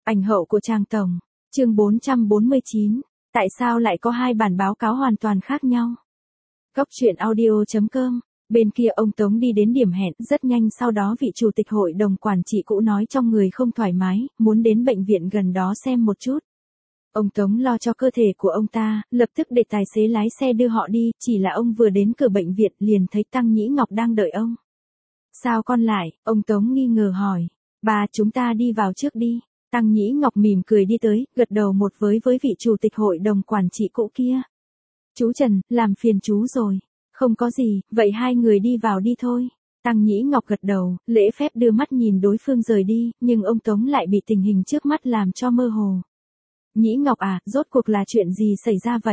Ảnh hậu của Trang Tổng. Chương 449. Tại sao lại có hai bản báo cáo hoàn toàn khác nhau? Góc truyện audio.com. Bên kia ông Tống đi đến điểm hẹn, rất nhanh sau đó vị chủ tịch hội đồng quản trị cũ nói trong người không thoải mái, muốn đến bệnh viện gần đó xem một chút. Ông Tống lo cho cơ thể của ông ta, lập tức để tài xế lái xe đưa họ đi, chỉ là ông vừa đến cửa bệnh viện liền thấy Tăng Nhĩ Ngọc đang đợi ông. Sao con lại? Ông Tống nghi ngờ hỏi. Bà, chúng ta đi vào trước đi. Tăng Nhĩ Ngọc mỉm cười đi tới, gật đầu một với vị chủ tịch hội đồng quản trị cũ kia. Chú Trần, làm phiền chú rồi. Không có gì, vậy hai người đi vào đi thôi. Tăng Nhĩ Ngọc gật đầu, lễ phép đưa mắt nhìn đối phương rời đi, nhưng ông Tống lại bị tình hình trước mắt làm cho mơ hồ. Nhĩ Ngọc à, rốt cuộc là chuyện gì xảy ra vậy?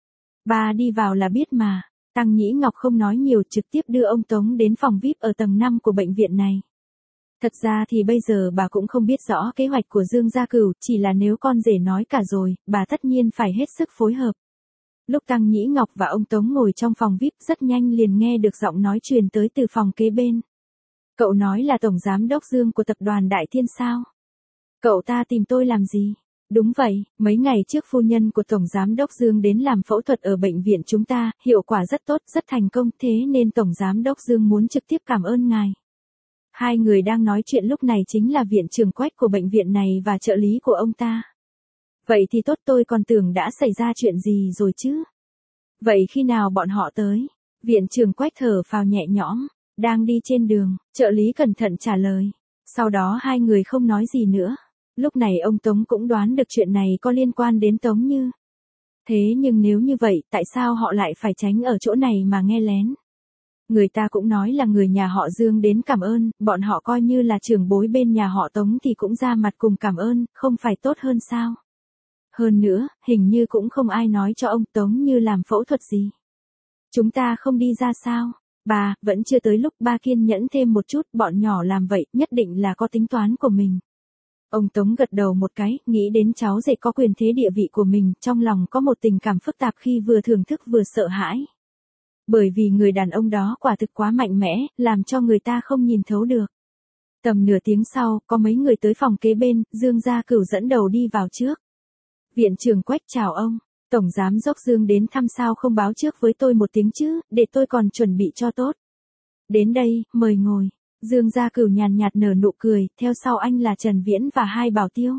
Bà đi vào là biết mà. Tăng Nhĩ Ngọc không nói nhiều, trực tiếp đưa ông Tống đến phòng VIP ở tầng 5 của bệnh viện này. Thật ra thì bây giờ bà cũng không biết rõ kế hoạch của Dương Gia Cửu, chỉ là nếu con rể nói cả rồi, bà tất nhiên phải hết sức phối hợp. Lúc Tăng Nhĩ Ngọc và ông Tống ngồi trong phòng VIP rất nhanh liền nghe được giọng nói truyền tới từ phòng kế bên. Cậu nói là Tổng Giám đốc Dương của tập đoàn Đại Thiên sao? Cậu ta tìm tôi làm gì? Đúng vậy, mấy ngày trước phu nhân của Tổng Giám đốc Dương đến làm phẫu thuật ở bệnh viện chúng ta, hiệu quả rất tốt, rất thành công, thế nên Tổng Giám đốc Dương muốn trực tiếp cảm ơn ngài. Hai người đang nói chuyện lúc này chính là viện trưởng Quách của bệnh viện này và trợ lý của ông ta. Vậy thì tốt, tôi còn tưởng đã xảy ra chuyện gì rồi chứ. Vậy khi nào bọn họ tới? Viện trưởng Quách thở phào nhẹ nhõm, đang đi trên đường, trợ lý cẩn thận trả lời. Sau đó hai người không nói gì nữa. Lúc này ông Tống cũng đoán được chuyện này có liên quan đến Tống Như. Thế nhưng nếu như vậy, tại sao họ lại phải tránh ở chỗ này mà nghe lén? Người ta cũng nói là người nhà họ Dương đến cảm ơn, bọn họ coi như là trưởng bối bên nhà họ Tống thì cũng ra mặt cùng cảm ơn, không phải tốt hơn sao? Hơn nữa, hình như cũng không ai nói cho ông Tống Như làm phẫu thuật gì. Chúng ta không đi ra sao? Bà, vẫn chưa tới lúc, ba kiên nhẫn thêm một chút, bọn nhỏ làm vậy, nhất định là có tính toán của mình. Ông Tống gật đầu một cái, nghĩ đến cháu rể có quyền thế địa vị của mình, trong lòng có một tình cảm phức tạp khi vừa thưởng thức vừa sợ hãi. Bởi vì người đàn ông đó quả thực quá mạnh mẽ, làm cho người ta không nhìn thấu được. Tầm nửa tiếng sau, có mấy người tới phòng kế bên, Dương Gia Cửu dẫn đầu đi vào trước. Viện trưởng Quách chào ông, Tổng Giám đốc Dương đến thăm sao không báo trước với tôi một tiếng chứ, để tôi còn chuẩn bị cho tốt. Đến đây, mời ngồi. Dương Gia Cửu nhàn nhạt nở nụ cười, theo sau anh là Trần Viễn và hai bảo tiêu.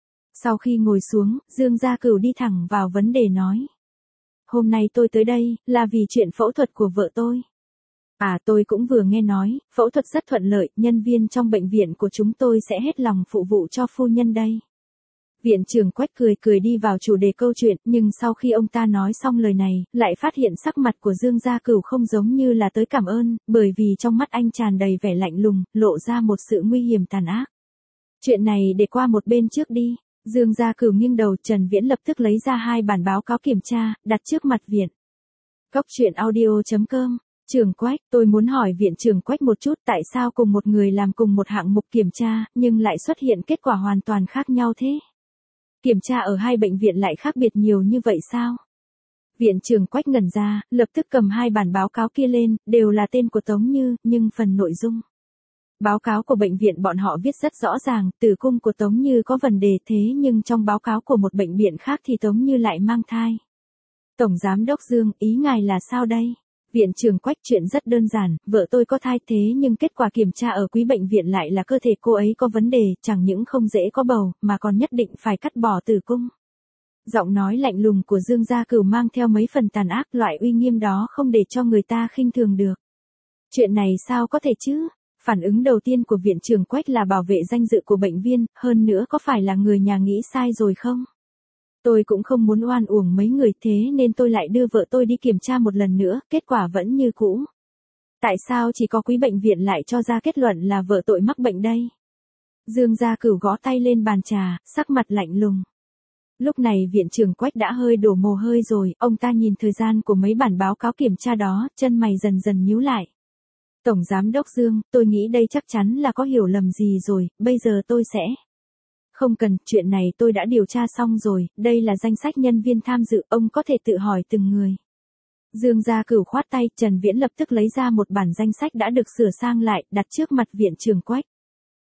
Sau khi ngồi xuống, Dương Gia Cửu đi thẳng vào vấn đề nói. Hôm nay tôi tới đây, là vì chuyện phẫu thuật của vợ tôi. À, tôi cũng vừa nghe nói, phẫu thuật rất thuận lợi, nhân viên trong bệnh viện của chúng tôi sẽ hết lòng phụ vụ cho phu nhân đây. Viện trưởng Quách cười đi vào chủ đề câu chuyện, nhưng sau khi ông ta nói xong lời này, lại phát hiện sắc mặt của Dương Gia Cửu không giống như là tới cảm ơn, bởi vì trong mắt anh tràn đầy vẻ lạnh lùng, lộ ra một sự nguy hiểm tàn ác. Chuyện này để qua một bên trước đi. Dương Gia Cửu nghiêng đầu, Trần Viễn lập tức lấy ra hai bản báo cáo kiểm tra, đặt trước mặt viện. Góc truyện audio.com. Trưởng Quách, tôi muốn hỏi viện trưởng Quách một chút, tại sao cùng một người làm cùng một hạng mục kiểm tra, nhưng lại xuất hiện kết quả hoàn toàn khác nhau thế? Kiểm tra ở hai bệnh viện lại khác biệt nhiều như vậy sao? Viện trưởng Quách ngẩn ra, lập tức cầm hai bản báo cáo kia lên, đều là tên của Tống Như, nhưng phần nội dung. Báo cáo của bệnh viện bọn họ viết rất rõ ràng, tử cung của Tống Như có vấn đề, thế nhưng trong báo cáo của một bệnh viện khác thì Tống Như lại mang thai. Tổng Giám đốc Dương, ý ngài là sao đây? Viện trưởng Quách, chuyện rất đơn giản, vợ tôi có thai thế nhưng kết quả kiểm tra ở quý bệnh viện lại là cơ thể cô ấy có vấn đề, chẳng những không dễ có bầu, mà còn nhất định phải cắt bỏ tử cung. Giọng nói lạnh lùng của Dương Gia Cửu mang theo mấy phần tàn ác, loại uy nghiêm đó không để cho người ta khinh thường được. Chuyện này sao có thể chứ? Phản ứng đầu tiên của viện trưởng Quách là bảo vệ danh dự của bệnh viên, hơn nữa có phải là người nhà nghĩ sai rồi không? Tôi cũng không muốn oan uổng mấy người, thế nên tôi lại đưa vợ tôi đi kiểm tra một lần nữa, kết quả vẫn như cũ. Tại sao chỉ có quý bệnh viện lại cho ra kết luận là vợ tôi mắc bệnh đây? Dương Gia Cửu gõ tay lên bàn trà, sắc mặt lạnh lùng. Lúc này viện trưởng Quách đã hơi đổ mồ hôi rồi, ông ta nhìn thời gian của mấy bản báo cáo kiểm tra đó, chân mày dần dần nhíu lại. Tổng Giám đốc Dương, tôi nghĩ đây chắc chắn là có hiểu lầm gì rồi, bây giờ tôi sẽ... Không cần, chuyện này tôi đã điều tra xong rồi, đây là danh sách nhân viên tham dự, ông có thể tự hỏi từng người. Dương Gia Cửu khoát tay, Trần Viễn lập tức lấy ra một bản danh sách đã được sửa sang lại, đặt trước mặt viện trưởng Quách.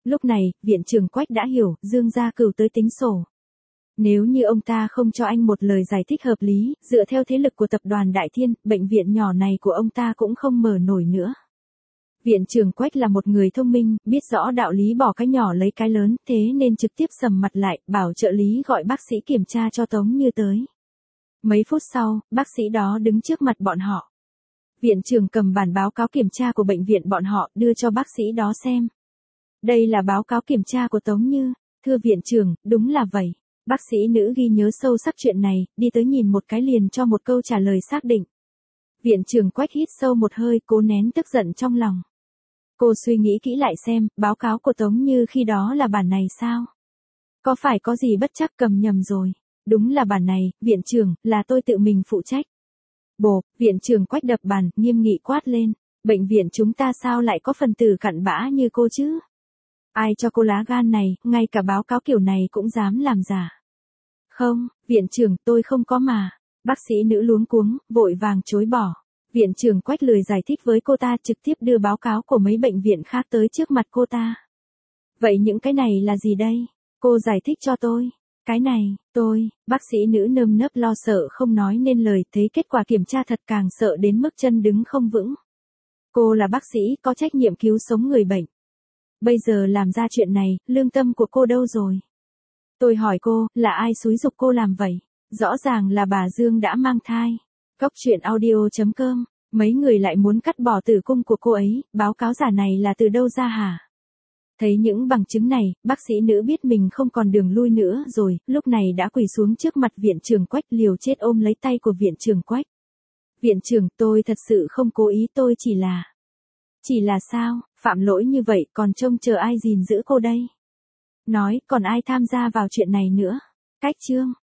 Lúc này, viện trưởng Quách đã hiểu, Dương Gia Cửu tới tính sổ. Nếu như ông ta không cho anh một lời giải thích hợp lý, dựa theo thế lực của tập đoàn Đại Thiên, bệnh viện nhỏ này của ông ta cũng không mở nổi nữa. Viện trưởng Quách là một người thông minh, biết rõ đạo lý bỏ cái nhỏ lấy cái lớn, thế nên trực tiếp sầm mặt lại, bảo trợ lý gọi bác sĩ kiểm tra cho Tống Như tới. Mấy phút sau, bác sĩ đó đứng trước mặt bọn họ. Viện trưởng cầm bản báo cáo kiểm tra của bệnh viện bọn họ, đưa cho bác sĩ đó xem. Đây là báo cáo kiểm tra của Tống Như. Thưa viện trưởng, đúng là vậy. Bác sĩ nữ ghi nhớ sâu sắc chuyện này, đi tới nhìn một cái liền cho một câu trả lời xác định. Viện trưởng Quách hít sâu một hơi, cố nén tức giận trong lòng. Cô suy nghĩ kỹ lại xem, báo cáo của Tống Như khi đó là bản này sao? Có phải có gì bất trắc cầm nhầm rồi? Đúng là bản này, viện trưởng, là tôi tự mình phụ trách. Bộp, viện trưởng Quách đập bàn, nghiêm nghị quát lên. Bệnh viện chúng ta sao lại có phần tử cặn bã như cô chứ? Ai cho cô lá gan này, ngay cả báo cáo kiểu này cũng dám làm giả. Không, viện trưởng, tôi không có mà. Bác sĩ nữ luống cuống, vội vàng chối bỏ. Viện trưởng Quách lười giải thích với cô ta, trực tiếp đưa báo cáo của mấy bệnh viện khác tới trước mặt cô ta. Vậy những cái này là gì đây? Cô giải thích cho tôi. Cái này, bác sĩ nữ nơm nớp lo sợ không nói nên lời, thấy kết quả kiểm tra thật càng sợ đến mức chân đứng không vững. Cô là bác sĩ, có trách nhiệm cứu sống người bệnh. Bây giờ làm ra chuyện này, lương tâm của cô đâu rồi? Tôi hỏi cô, là ai xúi giục cô làm vậy? Rõ ràng là bà Dương đã mang thai. Cóc truyện audio.com, mấy người lại muốn cắt bỏ tử cung của cô ấy, báo cáo giả này là từ đâu ra hả? Thấy những bằng chứng này, bác sĩ nữ biết mình không còn đường lui nữa rồi, lúc này đã quỳ xuống trước mặt viện trưởng Quách, liều chết ôm lấy tay của viện trưởng Quách. Viện trưởng, tôi thật sự không cố ý, tôi chỉ là sao, phạm lỗi như vậy còn trông chờ ai gìn giữ cô đây? Nói, còn ai tham gia vào chuyện này nữa? Cách chương.